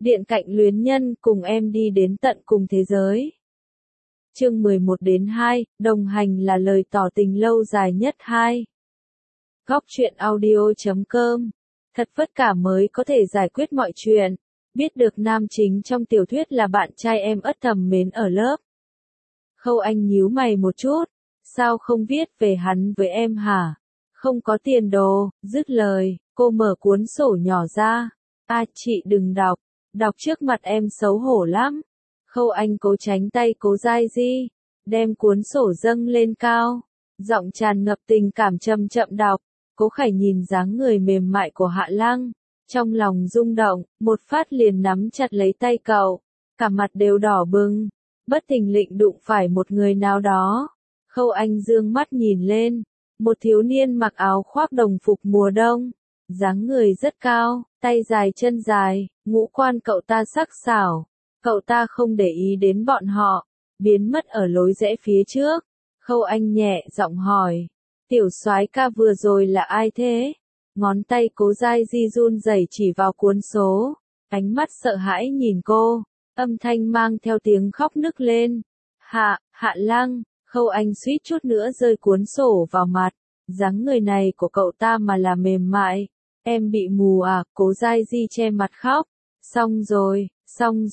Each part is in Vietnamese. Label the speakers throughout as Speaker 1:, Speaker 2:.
Speaker 1: Điện cạnh luyến nhân cùng em đi đến tận cùng thế giới. Chương 11-2, đồng hành là lời tỏ tình lâu dài nhất 2. Góc truyện audio.com. Thật vất vả mới có thể giải quyết mọi chuyện. Biết được nam chính trong tiểu thuyết là bạn trai em ất thầm mến ở lớp. Khâu Anh nhíu mày một chút. Sao không viết về hắn với em hả? Không có tiền đồ, dứt lời, cô mở cuốn sổ nhỏ ra. Chị đừng đọc. Đọc trước mặt em xấu hổ lắm. Khâu Anh cố tránh tay Cố Giai Di, đem cuốn sổ dâng lên cao, giọng tràn ngập tình cảm chậm chậm đọc. Cố Khải nhìn dáng người mềm mại của Hạ Lăng, trong lòng rung động, một phát liền nắm chặt lấy tay cậu, cả mặt đều đỏ bừng, bất thình lình đụng phải một người nào đó. Khâu Anh dương mắt nhìn lên, một thiếu niên mặc áo khoác đồng phục mùa đông, dáng người rất cao, tay dài chân dài, ngũ quan cậu ta sắc sảo. Cậu ta không để ý đến bọn họ, biến mất ở lối rẽ phía trước. Khâu Anh nhẹ giọng hỏi, tiểu soái ca vừa rồi là ai thế? Ngón tay Cố Giai Di run rẩy chỉ vào cuốn số, ánh mắt sợ hãi nhìn cô, âm thanh mang theo tiếng khóc nức lên. Hạ Lăng. Khâu Anh suýt chút nữa rơi cuốn sổ vào mặt, dáng người này của cậu ta mà là mềm mại. Em bị mù à? Cố Giai Di che mặt khóc. Xong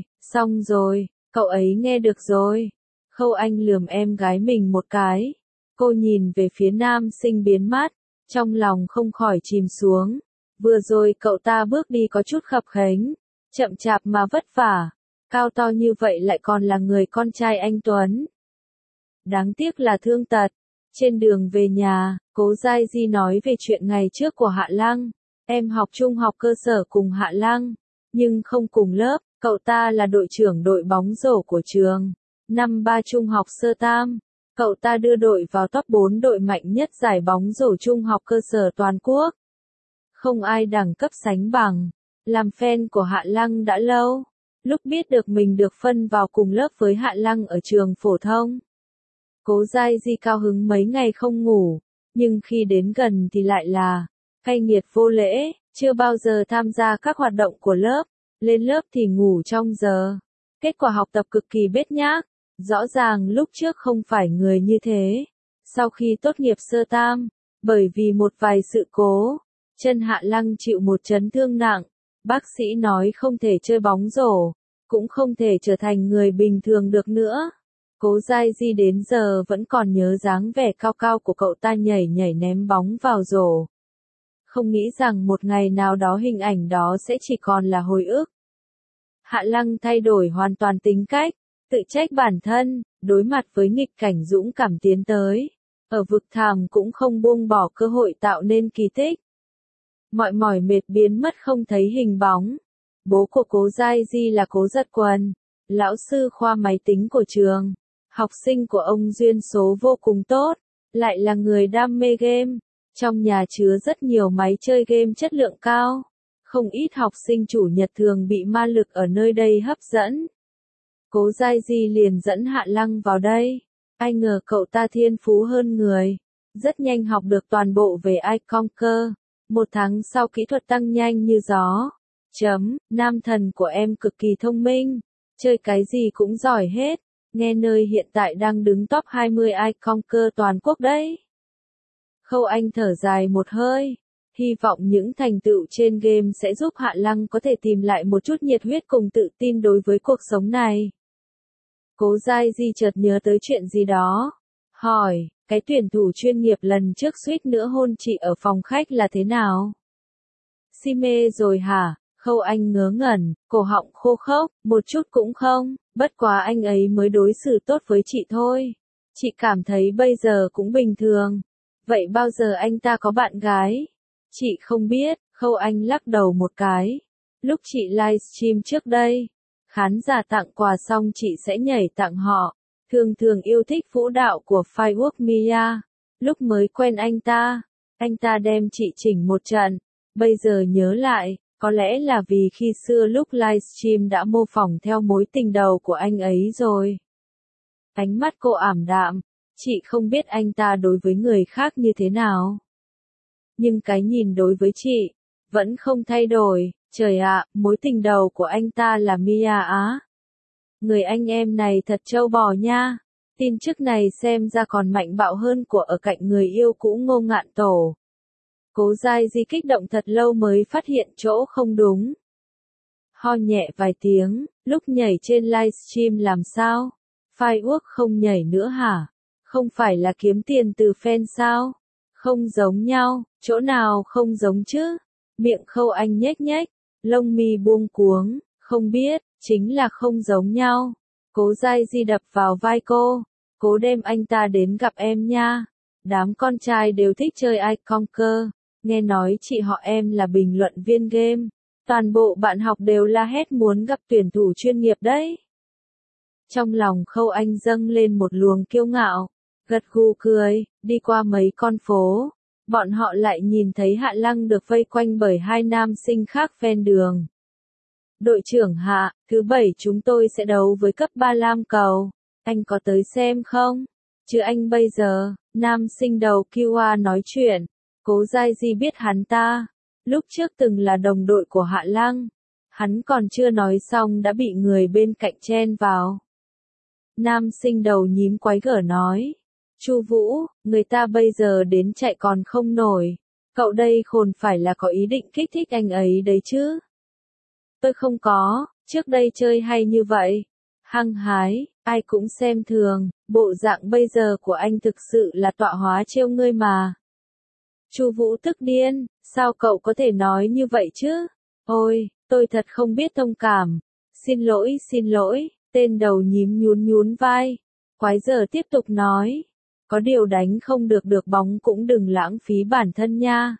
Speaker 1: rồi, cậu ấy nghe được rồi. Khâu Anh lườm em gái mình một cái. Cô nhìn về phía nam sinh biến mất, trong lòng không khỏi chìm xuống. Vừa rồi cậu ta bước đi có chút khập khếnh, chậm chạp mà vất vả. Cao to như vậy lại còn là người con trai anh tuấn. Đáng tiếc là thương tật. Trên đường về nhà, Cố Giai Di nói về chuyện ngày trước của Hạ Lăng. Em học trung học cơ sở cùng Hạ Lăng, nhưng không cùng lớp. Cậu ta là đội trưởng đội bóng rổ của trường. Năm 3 trung học sơ tam, cậu ta đưa đội vào top 4 đội mạnh nhất giải bóng rổ trung học cơ sở toàn quốc. Không ai đẳng cấp sánh bằng. Làm fan của Hạ Lăng đã lâu. Lúc biết được mình được phân vào cùng lớp với Hạ Lăng ở trường phổ thông, Cố Giai Di cao hứng mấy ngày không ngủ. Nhưng khi đến gần thì lại là cay nghiệt vô lễ, chưa bao giờ tham gia các hoạt động của lớp. Lên lớp thì ngủ trong giờ. Kết quả học tập cực kỳ bết nhác. Rõ ràng lúc trước không phải người như thế. Sau khi tốt nghiệp sơ tam, bởi vì một vài sự cố, chân Hạ Lăng chịu một chấn thương nặng. Bác sĩ nói không thể chơi bóng rổ, cũng không thể trở thành người bình thường được nữa. Cố Giai Di đến giờ vẫn còn nhớ dáng vẻ cao cao của cậu ta nhảy nhảy ném bóng vào rổ. Không nghĩ rằng một ngày nào đó hình ảnh đó sẽ chỉ còn là hồi ức. Hạ Lăng thay đổi hoàn toàn tính cách, tự trách bản thân, đối mặt với nghịch cảnh dũng cảm tiến tới. Ở vực thẳm cũng không buông bỏ cơ hội tạo nên kỳ tích. Mọi mỏi mệt biến mất không thấy hình bóng. Bố của Cố Giai Di là Cố Giật Quần, lão sư khoa máy tính của trường. Học sinh của ông duyên số vô cùng tốt, lại là người đam mê game. Trong nhà chứa rất nhiều máy chơi game chất lượng cao. Không ít học sinh chủ nhật thường bị ma lực ở nơi đây hấp dẫn. Cố Giai Di liền dẫn Hạ Lăng vào đây. Ai ngờ cậu ta thiên phú hơn người. Rất nhanh học được toàn bộ về iConquer. Một tháng sau kỹ thuật tăng nhanh như gió. Nam thần của em cực kỳ thông minh. Chơi cái gì cũng giỏi hết. Nghe nơi hiện tại đang đứng top 20 iConquer toàn quốc đấy. Khâu Anh thở dài một hơi. Hy vọng những thành tựu trên game sẽ giúp Hạ Lăng có thể tìm lại một chút nhiệt huyết cùng tự tin đối với cuộc sống này. Cố Giai Di chợt nhớ tới chuyện gì đó. Hỏi, cái tuyển thủ chuyên nghiệp lần trước suýt nữa hôn chị ở phòng khách là thế nào? Si mê rồi hả? Khâu Anh ngớ ngẩn, cổ họng khô khốc, một chút cũng không, bất quá anh ấy mới đối xử tốt với chị thôi. Chị cảm thấy bây giờ cũng bình thường. Vậy bao giờ anh ta có bạn gái? Chị không biết. Khâu Anh lắc đầu một cái. Lúc chị livestream trước đây, khán giả tặng quà xong chị sẽ nhảy tặng họ. Thường thường yêu thích vũ đạo của Firework Mia. Lúc mới quen anh ta đem chị chỉnh một trận. Bây giờ nhớ lại, có lẽ là vì khi xưa lúc livestream đã mô phỏng theo mối tình đầu của anh ấy rồi. Ánh mắt cô ảm đạm. Chị không biết anh ta đối với người khác như thế nào. Nhưng cái nhìn đối với chị vẫn không thay đổi. Trời ạ, mối tình đầu của anh ta là Mia á. Người anh em này thật trâu bò nha. Tin chức này xem ra còn mạnh bạo hơn của ở cạnh người yêu cũ Ngô Ngạn Tổ. Cố Giai Di kích động thật lâu mới phát hiện chỗ không đúng. Ho nhẹ vài tiếng, lúc nhảy trên livestream làm sao? Firework không nhảy nữa hả? Không phải là kiếm tiền từ fan sao? Không giống nhau, chỗ nào không giống chứ? Miệng Khâu Anh nhếch nhếch, lông mi buông cuống, không biết, chính là không giống nhau. Cố Giai Di đập vào vai cô, cố đem anh ta đến gặp em nha. Đám con trai đều thích chơi I Conquer, nghe nói chị họ em là bình luận viên game. Toàn bộ bạn học đều la hét muốn gặp tuyển thủ chuyên nghiệp đấy. Trong lòng Khâu Anh dâng lên một luồng kiêu ngạo, gật gù cười, đi qua mấy con phố. Bọn họ lại nhìn thấy Hạ Lăng được vây quanh bởi hai nam sinh khác ven đường. Đội trưởng Hạ, thứ bảy chúng tôi sẽ đấu với cấp 3 Lam Cầu. Anh có tới xem không? Chứ anh bây giờ, nam sinh đầu QA nói chuyện. Cố Giai Di biết hắn ta. Lúc trước từng là đồng đội của Hạ Lăng. Hắn còn chưa nói xong đã bị người bên cạnh chen vào. Nam sinh đầu nhím quái gở nói. Chu Vũ, người ta bây giờ đến chạy còn không nổi. Cậu đây khôn phải là có ý định kích thích anh ấy đấy chứ. Tôi không có, trước đây chơi hay như vậy. Hăng hái, ai cũng xem thường, bộ dạng bây giờ của anh thực sự là tọa hóa trêu ngươi mà. Chu Vũ tức điên, sao cậu có thể nói như vậy chứ? Ôi, tôi thật không biết thông cảm. Xin lỗi, tên đầu nhím nhún nhún vai. Quái giờ tiếp tục nói. Có điều đánh không được bóng cũng đừng lãng phí bản thân nha.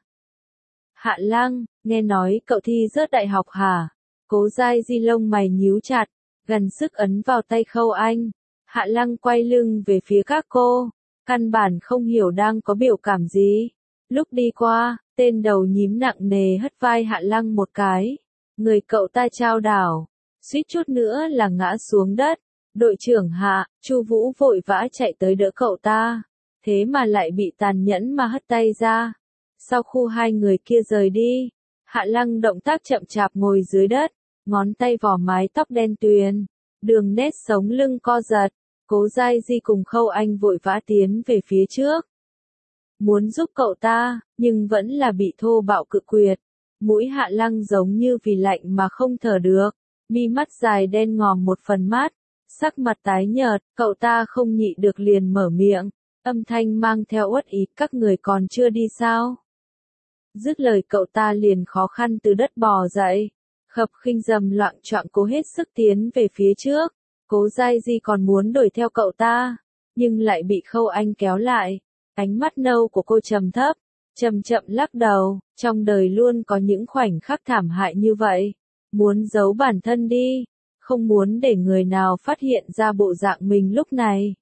Speaker 1: Hạ Lăng, nghe nói cậu thi rớt đại học hả? Cố Giai Di lông mày nhíu chặt, gần sức ấn vào tay Khâu Anh. Hạ Lăng quay lưng về phía các cô, căn bản không hiểu đang có biểu cảm gì. Lúc đi qua, tên đầu nhím nặng nề hất vai Hạ Lăng một cái. Người cậu ta chao đảo, suýt chút nữa là ngã xuống đất. Đội trưởng Hạ, Chu Vũ vội vã chạy tới đỡ cậu ta, thế mà lại bị tàn nhẫn mà hất tay ra. Sau khu hai người kia rời đi, Hạ Lăng động tác chậm chạp ngồi dưới đất, ngón tay vò mái tóc đen tuyền, đường nét sống lưng co giật. Cố Giai Di cùng Khâu Anh vội vã tiến về phía trước. Muốn giúp cậu ta, nhưng vẫn là bị thô bạo cự quyệt. Mũi Hạ Lăng giống như vì lạnh mà không thở được, mi mắt dài đen ngòm một phần mắt, sắc mặt tái nhợt, cậu ta không nhịn được liền mở miệng, âm thanh mang theo uất ý, các người còn chưa đi sao? Dứt lời cậu ta liền khó khăn từ đất bò dậy, khập khinh dầm loạng choạng cố hết sức tiến về phía trước. Cố Giai Di còn muốn đuổi theo cậu ta, nhưng lại bị Khâu Anh kéo lại. Ánh mắt nâu của cô trầm thấp, chậm chậm lắc đầu, trong đời luôn có những khoảnh khắc thảm hại như vậy. Muốn giấu bản thân đi, không muốn để người nào phát hiện ra bộ dạng mình lúc này.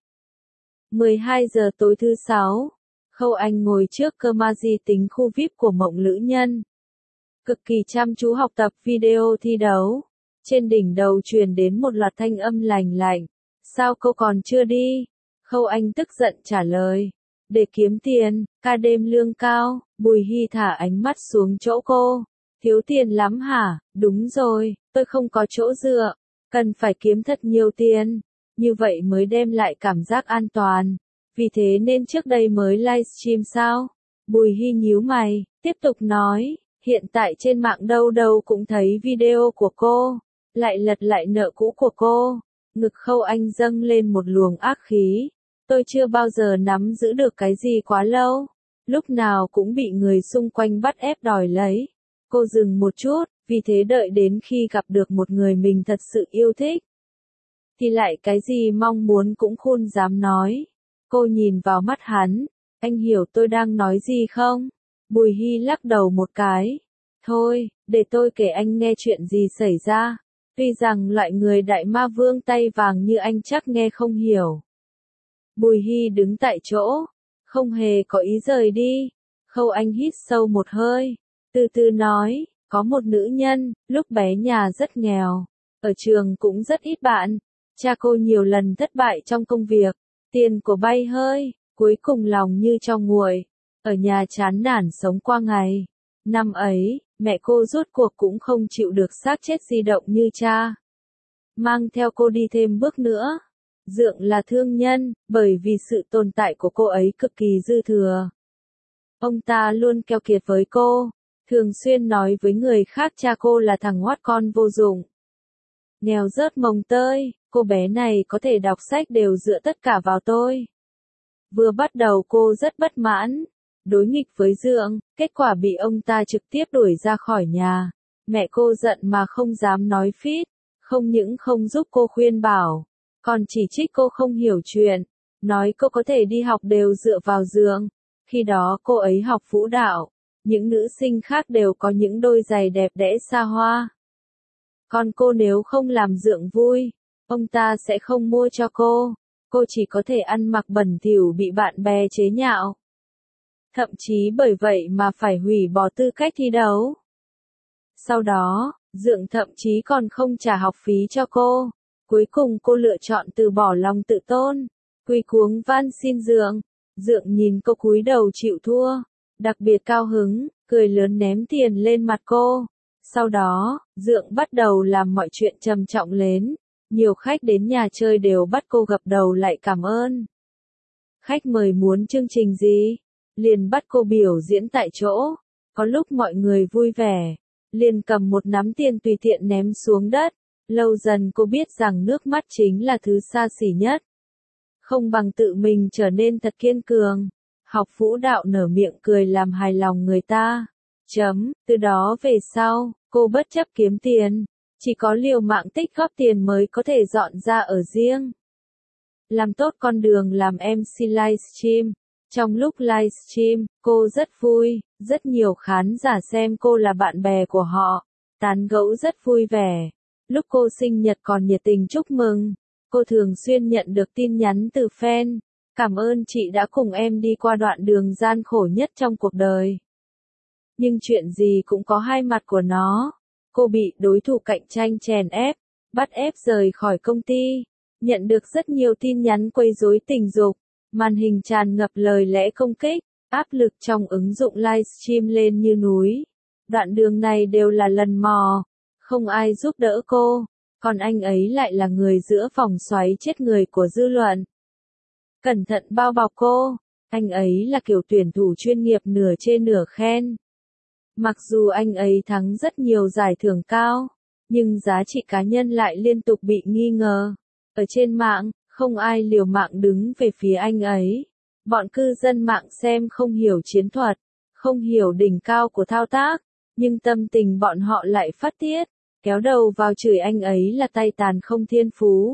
Speaker 1: 12 giờ tối thứ 6, Khâu Anh ngồi trước cơ ma di tính khu VIP của Mộng Lữ Nhân. Cực kỳ chăm chú học tập video thi đấu. Trên đỉnh đầu truyền đến một loạt thanh âm lành lạnh. Sao cô còn chưa đi? Khâu Anh tức giận trả lời. Để kiếm tiền, ca đêm lương cao. Bùi Hy thả ánh mắt xuống chỗ cô. Thiếu tiền lắm hả? Đúng rồi, tôi không có chỗ dựa. Cần phải kiếm thật nhiều tiền. Như vậy mới đem lại cảm giác an toàn. Vì thế nên trước đây mới livestream sao? Bùi Hy nhíu mày, tiếp tục nói. Hiện tại trên mạng đâu đâu cũng thấy video của cô. Lại lật lại nợ cũ của cô. Ngực Khâu Anh dâng lên một luồng ác khí. Tôi chưa bao giờ nắm giữ được cái gì quá lâu. Lúc nào cũng bị người xung quanh bắt ép đòi lấy. Cô dừng một chút, vì thế đợi đến khi gặp được một người mình thật sự yêu thích. Thì lại cái gì mong muốn cũng khôn dám nói. Cô nhìn vào mắt hắn. Anh hiểu tôi đang nói gì không? Bùi Hy lắc đầu một cái. Thôi, để tôi kể anh nghe chuyện gì xảy ra. Tuy rằng loại người đại ma vương tay vàng như anh chắc nghe không hiểu. Bùi Hy đứng tại chỗ, không hề có ý rời đi. Khâu Anh hít sâu một hơi, từ từ nói, có một nữ nhân, lúc bé nhà rất nghèo, ở trường cũng rất ít bạn. Cha cô nhiều lần thất bại trong công việc, tiền của bay hơi, cuối cùng lòng như cho nguội, ở nhà chán nản sống qua ngày. Năm ấy, mẹ cô rốt cuộc cũng không chịu được xác chết di động như cha. Mang theo cô đi thêm bước nữa. Dượng là thương nhân, bởi vì sự tồn tại của cô ấy cực kỳ dư thừa. Ông ta luôn keo kiệt với cô, thường xuyên nói với người khác cha cô là thằng ngoát con vô dụng. Nghèo rớt mồng tơi, cô bé này có thể đọc sách đều dựa tất cả vào tôi. Vừa bắt đầu cô rất bất mãn, đối nghịch với Dượng, kết quả bị ông ta trực tiếp đuổi ra khỏi nhà. Mẹ cô giận mà không dám nói phít, không những không giúp cô khuyên bảo, còn chỉ trích cô không hiểu chuyện, nói cô có thể đi học đều dựa vào Dượng. Khi đó cô ấy học vũ đạo, những nữ sinh khác đều có những đôi giày đẹp đẽ xa hoa. Còn cô nếu không làm Dượng vui, ông ta sẽ không mua cho cô chỉ có thể ăn mặc bẩn thỉu bị bạn bè chế nhạo. Thậm chí bởi vậy mà phải hủy bỏ tư cách thi đấu. Sau đó, Dượng thậm chí còn không trả học phí cho cô. Cuối cùng cô lựa chọn từ bỏ lòng tự tôn, quỳ cuống van xin Dượng. Dượng nhìn cô cúi đầu chịu thua, đặc biệt cao hứng, cười lớn ném tiền lên mặt cô. Sau đó, Dượng bắt đầu làm mọi chuyện trầm trọng lên. Nhiều khách đến nhà chơi đều bắt cô gập đầu lại cảm ơn. Khách mời muốn chương trình gì? Liền bắt cô biểu diễn tại chỗ. Có lúc mọi người vui vẻ, liền cầm một nắm tiền tùy tiện ném xuống đất. Lâu dần cô biết rằng nước mắt chính là thứ xa xỉ nhất. Không bằng tự mình trở nên thật kiên cường. Học vũ đạo nở miệng cười làm hài lòng người ta. Từ đó về sau, cô bất chấp kiếm tiền, chỉ có liều mạng tích góp tiền mới có thể dọn ra ở riêng. Làm tốt con đường làm MC livestream. Trong lúc livestream, cô rất vui, rất nhiều khán giả xem cô là bạn bè của họ, tán gẫu rất vui vẻ. Lúc cô sinh nhật còn nhiệt tình chúc mừng, cô thường xuyên nhận được tin nhắn từ fan, cảm ơn chị đã cùng em đi qua đoạn đường gian khổ nhất trong cuộc đời. Nhưng chuyện gì cũng có hai mặt của nó. Cô bị đối thủ cạnh tranh chèn ép, bắt ép rời khỏi công ty, nhận được rất nhiều tin nhắn quấy rối tình dục, màn hình tràn ngập lời lẽ công kích, áp lực trong ứng dụng livestream lên như núi. Đoạn đường này đều là lần mò, không ai giúp đỡ cô, còn anh ấy lại là người giữa vòng xoáy chết người của dư luận. Cẩn thận bao bọc cô, anh ấy là kiểu tuyển thủ chuyên nghiệp nửa chê nửa khen. Mặc dù anh ấy thắng rất nhiều giải thưởng cao, nhưng giá trị cá nhân lại liên tục bị nghi ngờ. Ở trên mạng, không ai liều mạng đứng về phía anh ấy. Bọn cư dân mạng xem không hiểu chiến thuật, không hiểu đỉnh cao của thao tác, nhưng tâm tình bọn họ lại phát tiết, kéo đầu vào chửi anh ấy là tay tàn không thiên phú.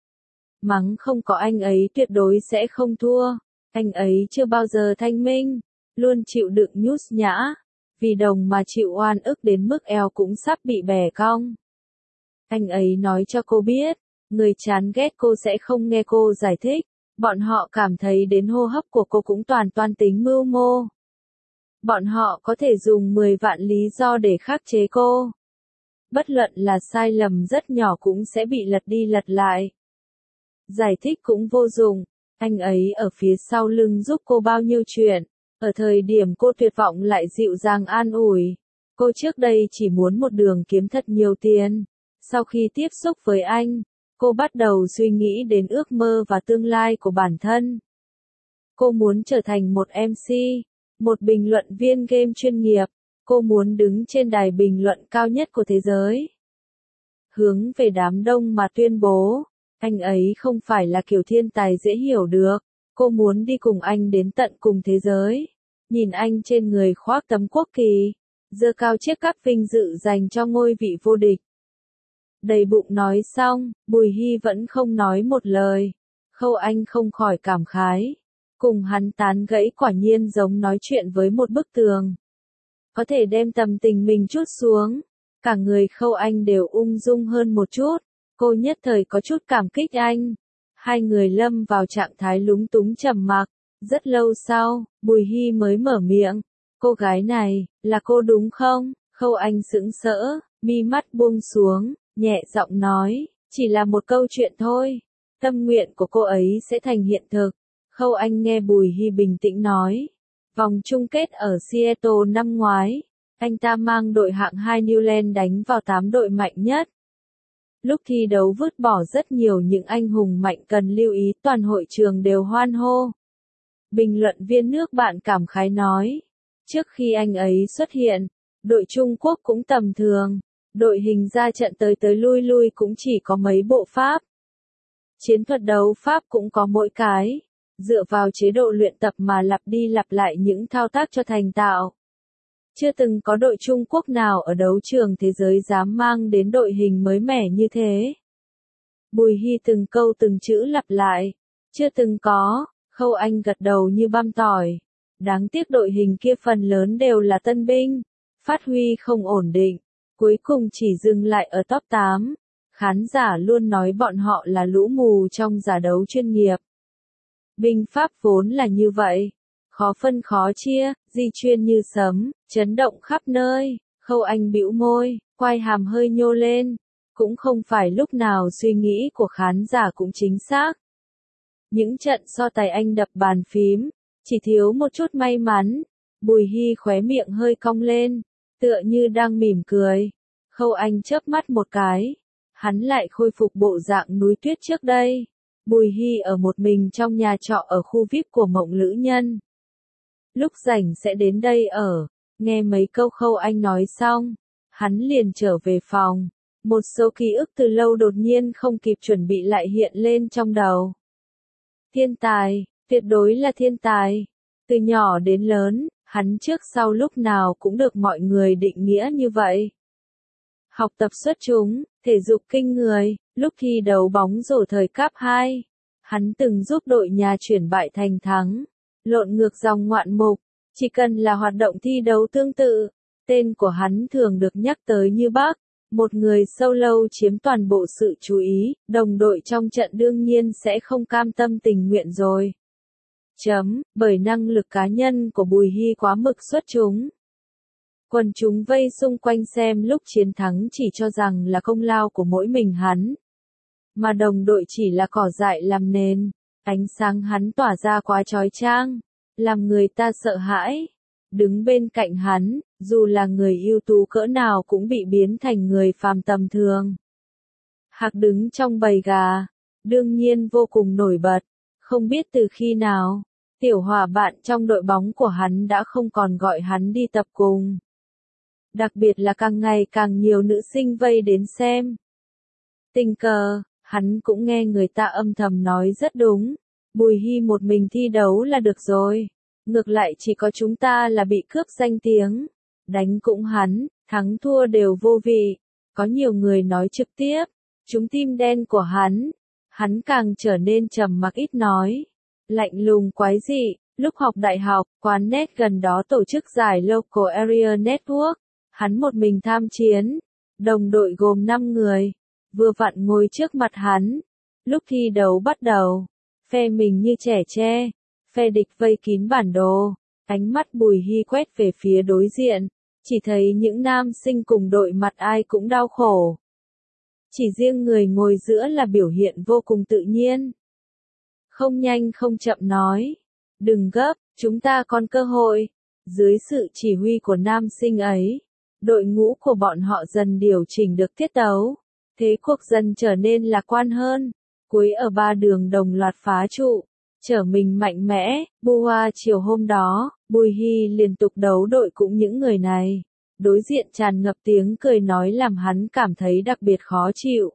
Speaker 1: Mắng không có anh ấy tuyệt đối sẽ không thua, anh ấy chưa bao giờ thanh minh, luôn chịu đựng nhút nhã. Vì đồng mà chịu oan ức đến mức eo cũng sắp bị bẻ cong. Anh ấy nói cho cô biết, người chán ghét cô sẽ không nghe cô giải thích, bọn họ cảm thấy đến hô hấp của cô cũng toàn tính mưu mô. Bọn họ có thể dùng 10 vạn lý do để khắc chế cô. Bất luận là sai lầm rất nhỏ cũng sẽ bị lật đi lật lại. Giải thích cũng vô dụng, anh ấy ở phía sau lưng giúp cô bao nhiêu chuyện. Ở thời điểm cô tuyệt vọng lại dịu dàng an ủi. Cô trước đây chỉ muốn một đường kiếm thật nhiều tiền. Sau khi tiếp xúc với anh, cô bắt đầu suy nghĩ đến ước mơ và tương lai của bản thân. Cô muốn trở thành một MC, một bình luận viên game chuyên nghiệp. Cô muốn đứng trên đài bình luận cao nhất của thế giới. Hướng về đám đông mà tuyên bố, anh ấy không phải là kiểu thiên tài dễ hiểu được. Cô muốn đi cùng anh đến tận cùng thế giới. Nhìn anh trên người khoác tấm quốc kỳ, giơ cao chiếc cúp vinh dự dành cho ngôi vị vô địch. Đầy bụng nói xong, Bùi Hy vẫn không nói một lời. Khâu Anh không khỏi cảm khái. Cùng hắn tán gẫy quả nhiên giống nói chuyện với một bức tường. Có thể đem tâm tình mình chút xuống. Cả người Khâu Anh đều ung dung hơn một chút. Cô nhất thời có chút cảm kích anh. Hai người lâm vào trạng thái lúng túng trầm mặc. Rất lâu sau, Bùi Hy mới mở miệng. Cô gái này, là cô đúng không? Khâu Anh sững sỡ, mi mắt buông xuống, nhẹ giọng nói, chỉ là một câu chuyện thôi. Tâm nguyện của cô ấy sẽ thành hiện thực. Khâu Anh nghe Bùi Hy bình tĩnh nói. Vòng chung kết ở Seattle năm ngoái, Anh ta mang đội hạng 2 Newland đánh vào 8 đội mạnh nhất. Lúc thi đấu vứt bỏ rất nhiều những anh hùng mạnh cần lưu ý, toàn hội trường đều hoan hô. Bình luận viên nước bạn cảm khái nói, trước khi anh ấy xuất hiện, đội Trung Quốc cũng tầm thường, đội hình ra trận tới tới lui lui cũng chỉ có mấy bộ pháp. Chiến thuật đấu pháp cũng có mỗi cái, dựa vào chế độ luyện tập mà lặp đi lặp lại những thao tác cho thành thạo. Chưa từng có đội Trung Quốc nào ở đấu trường thế giới dám mang đến đội hình mới mẻ như thế. Bùi Hy từng câu từng chữ lặp lại, chưa từng có. Khâu Anh gật đầu như băm tỏi. Đáng tiếc đội hình kia phần lớn đều là tân binh, phát huy không ổn định, cuối cùng chỉ dừng lại ở top 8. Khán giả luôn nói bọn họ là lũ mù trong giải đấu chuyên nghiệp. Binh pháp vốn là như vậy, khó phân khó chia, di chuyên như sấm, chấn động khắp nơi. Khâu Anh bĩu môi, quai hàm hơi nhô lên, cũng không phải lúc nào suy nghĩ của khán giả cũng chính xác. Những trận so tài anh đập bàn phím, chỉ thiếu một chút may mắn. Bùi Hy khóe miệng hơi cong lên, tựa như đang mỉm cười. Khâu Anh chớp mắt một cái, hắn lại khôi phục bộ dạng núi tuyết trước đây. Bùi Hy ở một mình trong nhà trọ ở khu VIP của Mộng Lữ Nhân. Lúc rảnh sẽ đến đây ở, nghe mấy câu Khâu Anh nói xong, hắn liền trở về phòng. Một số ký ức từ lâu đột nhiên không kịp chuẩn bị lại hiện lên trong đầu. Thiên tài, tuyệt đối là thiên tài. Từ nhỏ đến lớn, hắn trước sau lúc nào cũng được mọi người định nghĩa như vậy. Học tập xuất chúng, thể dục kinh người, lúc thi đấu bóng rổ thời cấp 2, hắn từng giúp đội nhà chuyển bại thành thắng, lộn ngược dòng ngoạn mục, chỉ cần là hoạt động thi đấu tương tự, tên của hắn thường được nhắc tới như bác. Một người solo chiếm toàn bộ sự chú ý, đồng đội trong trận đương nhiên sẽ không cam tâm tình nguyện rồi. Bởi năng lực cá nhân của Bùi Hy quá mực xuất chúng. Quần chúng vây xung quanh xem lúc chiến thắng chỉ cho rằng là công lao của mỗi mình hắn. Mà đồng đội chỉ là cỏ dại làm nền, ánh sáng hắn tỏa ra quá chói chang, làm người ta sợ hãi. Đứng bên cạnh hắn, dù là người ưu tú cỡ nào cũng bị biến thành người phàm tầm thường. Hạc đứng trong bầy gà, đương nhiên vô cùng nổi bật, không biết từ khi nào, tiểu Hòa bạn trong đội bóng của hắn đã không còn gọi hắn đi tập cùng. Đặc biệt là càng ngày càng nhiều nữ sinh vây đến xem. Tình cờ, hắn cũng nghe người ta âm thầm nói rất đúng, Bùi Hy một mình thi đấu là được rồi. Ngược lại chỉ có chúng ta là bị cướp danh tiếng. Đánh cũng hắn, thắng thua đều vô vị. Có nhiều người nói trực tiếp, chúng tim đen của hắn càng trở nên trầm mặc ít nói. Lạnh lùng quái dị, lúc học đại học, quán net gần đó tổ chức giải Local Area Network. Hắn một mình tham chiến, đồng đội gồm 5 người, vừa vặn ngồi trước mặt hắn. Lúc thi đấu bắt đầu, phe mình như trẻ tre. Phe địch vây kín bản đồ, ánh mắt Bùi Hy quét về phía đối diện, chỉ thấy những nam sinh cùng đội mặt ai cũng đau khổ. Chỉ riêng người ngồi giữa là biểu hiện vô cùng tự nhiên. Không nhanh không chậm nói, đừng gấp, chúng ta còn cơ hội. Dưới sự chỉ huy của nam sinh ấy, đội ngũ của bọn họ dần điều chỉnh được tiết tấu, thế cuộc dần trở nên lạc quan hơn. Cuối ở 3 đường đồng loạt phá trụ. Trở mình mạnh mẽ, chiều hôm đó, Bùi Hy liên tục đấu đội cũng những người này. Đối diện tràn ngập tiếng cười nói làm hắn cảm thấy đặc biệt khó chịu.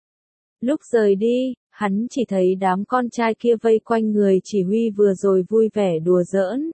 Speaker 1: Lúc rời đi, hắn chỉ thấy đám con trai kia vây quanh người chỉ huy vừa rồi vui vẻ đùa giỡn.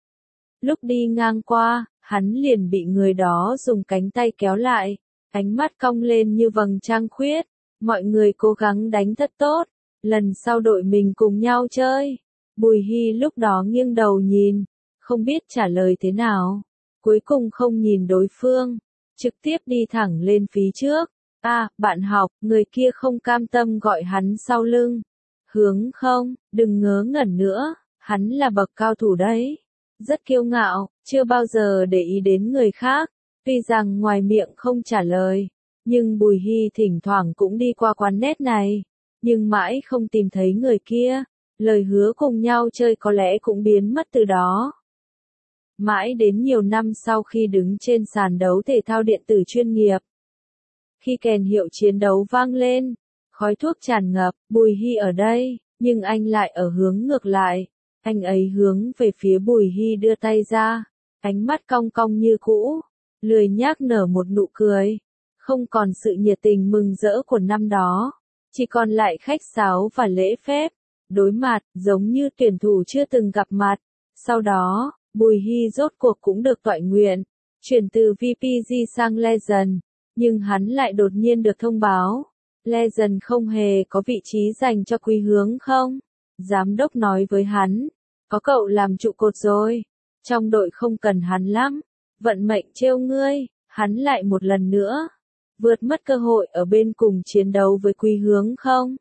Speaker 1: Lúc đi ngang qua, hắn liền bị người đó dùng cánh tay kéo lại, ánh mắt cong lên như vầng trăng khuyết. Mọi người cố gắng đánh thật tốt. Lần sau đội mình cùng nhau chơi. Bùi Hy lúc đó nghiêng đầu nhìn, không biết trả lời thế nào. Cuối cùng không nhìn đối phương, trực tiếp đi thẳng lên phía trước. Bạn học, người kia không cam tâm gọi hắn sau lưng. Hướng không, đừng ngớ ngẩn nữa, hắn là bậc cao thủ đấy. Rất kiêu ngạo, chưa bao giờ để ý đến người khác. Tuy rằng ngoài miệng không trả lời, nhưng Bùi Hy thỉnh thoảng cũng đi qua quán net này. Nhưng mãi không tìm thấy người kia, lời hứa cùng nhau chơi có lẽ cũng biến mất từ đó. Mãi đến nhiều năm sau khi đứng trên sàn đấu thể thao điện tử chuyên nghiệp. Khi kèn hiệu chiến đấu vang lên, khói thuốc tràn ngập, Bùi Hy ở đây, nhưng anh lại ở hướng ngược lại. Anh ấy hướng về phía Bùi Hy đưa tay ra, ánh mắt cong cong như cũ, lười nhác nở một nụ cười. Không còn sự nhiệt tình mừng rỡ của năm đó, chỉ còn lại khách sáo và lễ phép, đối mặt, giống như tuyển thủ chưa từng gặp mặt. Sau đó, Bùi Hy rốt cuộc cũng được toại nguyện, chuyển từ VPG sang Legend, nhưng hắn lại đột nhiên được thông báo, Legend không hề có vị trí dành cho Quý Hướng không. Giám đốc nói với hắn, có cậu làm trụ cột rồi, trong đội không cần hắn lắm, vận mệnh trêu ngươi, hắn lại một lần nữa vượt mất cơ hội ở bên cùng chiến đấu với Quý Hướng không.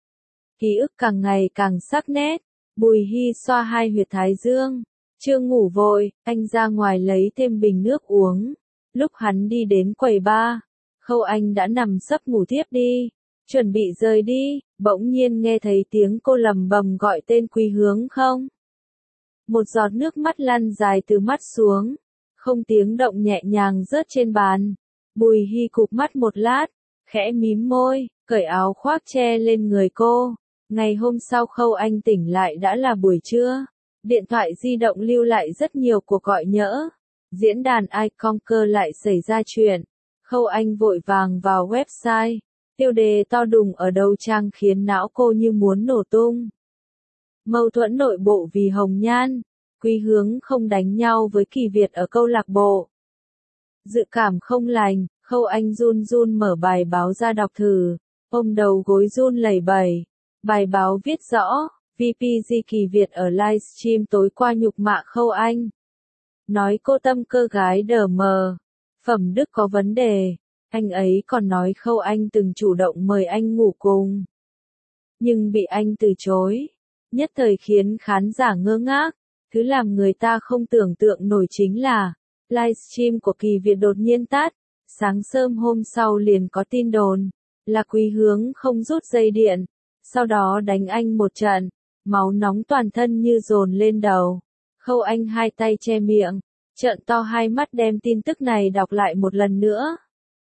Speaker 1: Ký ức càng ngày càng sắc nét, Bùi Hy xoa hai huyệt thái dương, chưa ngủ vội, anh ra ngoài lấy thêm bình nước uống. Lúc hắn đi đến quầy bar, Khâu Anh đã nằm sấp ngủ tiếp đi, chuẩn bị rời đi, bỗng nhiên nghe thấy tiếng cô lầm bầm gọi tên Quý Hướng không. Một giọt nước mắt lăn dài từ mắt xuống, không tiếng động nhẹ nhàng rớt trên bàn. Bùi Hy cụp mắt một lát, khẽ mím môi, cởi áo khoác che lên người cô. Ngày hôm sau Khâu Anh tỉnh lại đã là buổi trưa. Điện thoại di động lưu lại rất nhiều cuộc gọi nhỡ. Diễn đàn iConquer lại xảy ra chuyện. Khâu Anh vội vàng vào website. Tiêu đề to đùng ở đầu trang khiến não cô như muốn nổ tung. Mâu thuẫn nội bộ vì hồng nhan. Quý Hướng không đánh nhau với Kỳ Việt ở câu lạc bộ. Dự cảm không lành, Khâu Anh run run mở bài báo ra đọc thử. Ôm đầu gối run lẩy bẩy. Bài báo viết rõ, VPG Kỳ Việt ở livestream tối qua nhục mạ Khâu Anh. Nói cô tâm cơ gái đờ mờ. Phẩm đức có vấn đề. Anh ấy còn nói Khâu Anh từng chủ động mời anh ngủ cùng. Nhưng bị anh từ chối. Nhất thời khiến khán giả ngơ ngác. Thứ làm người ta không tưởng tượng nổi chính là, livestream của Kỳ Việt đột nhiên tắt. Sáng sớm hôm sau liền có tin đồn, là Quý Hướng không rút dây điện. Sau đó đánh anh một trận, máu nóng toàn thân như dồn lên đầu. Khâu Anh hai tay che miệng, trợn to hai mắt đem tin tức này đọc lại một lần nữa.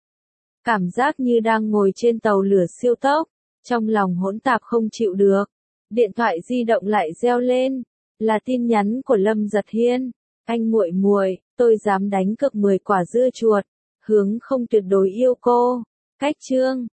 Speaker 1: Cảm giác như đang ngồi trên tàu lửa siêu tốc, trong lòng hỗn tạp không chịu được. Điện thoại di động lại reo lên, là tin nhắn của Lâm Giật Hiên. Anh muội muội, tôi dám đánh cược 10 quả dưa chuột, Hướng không tuyệt đối yêu cô. Cách chương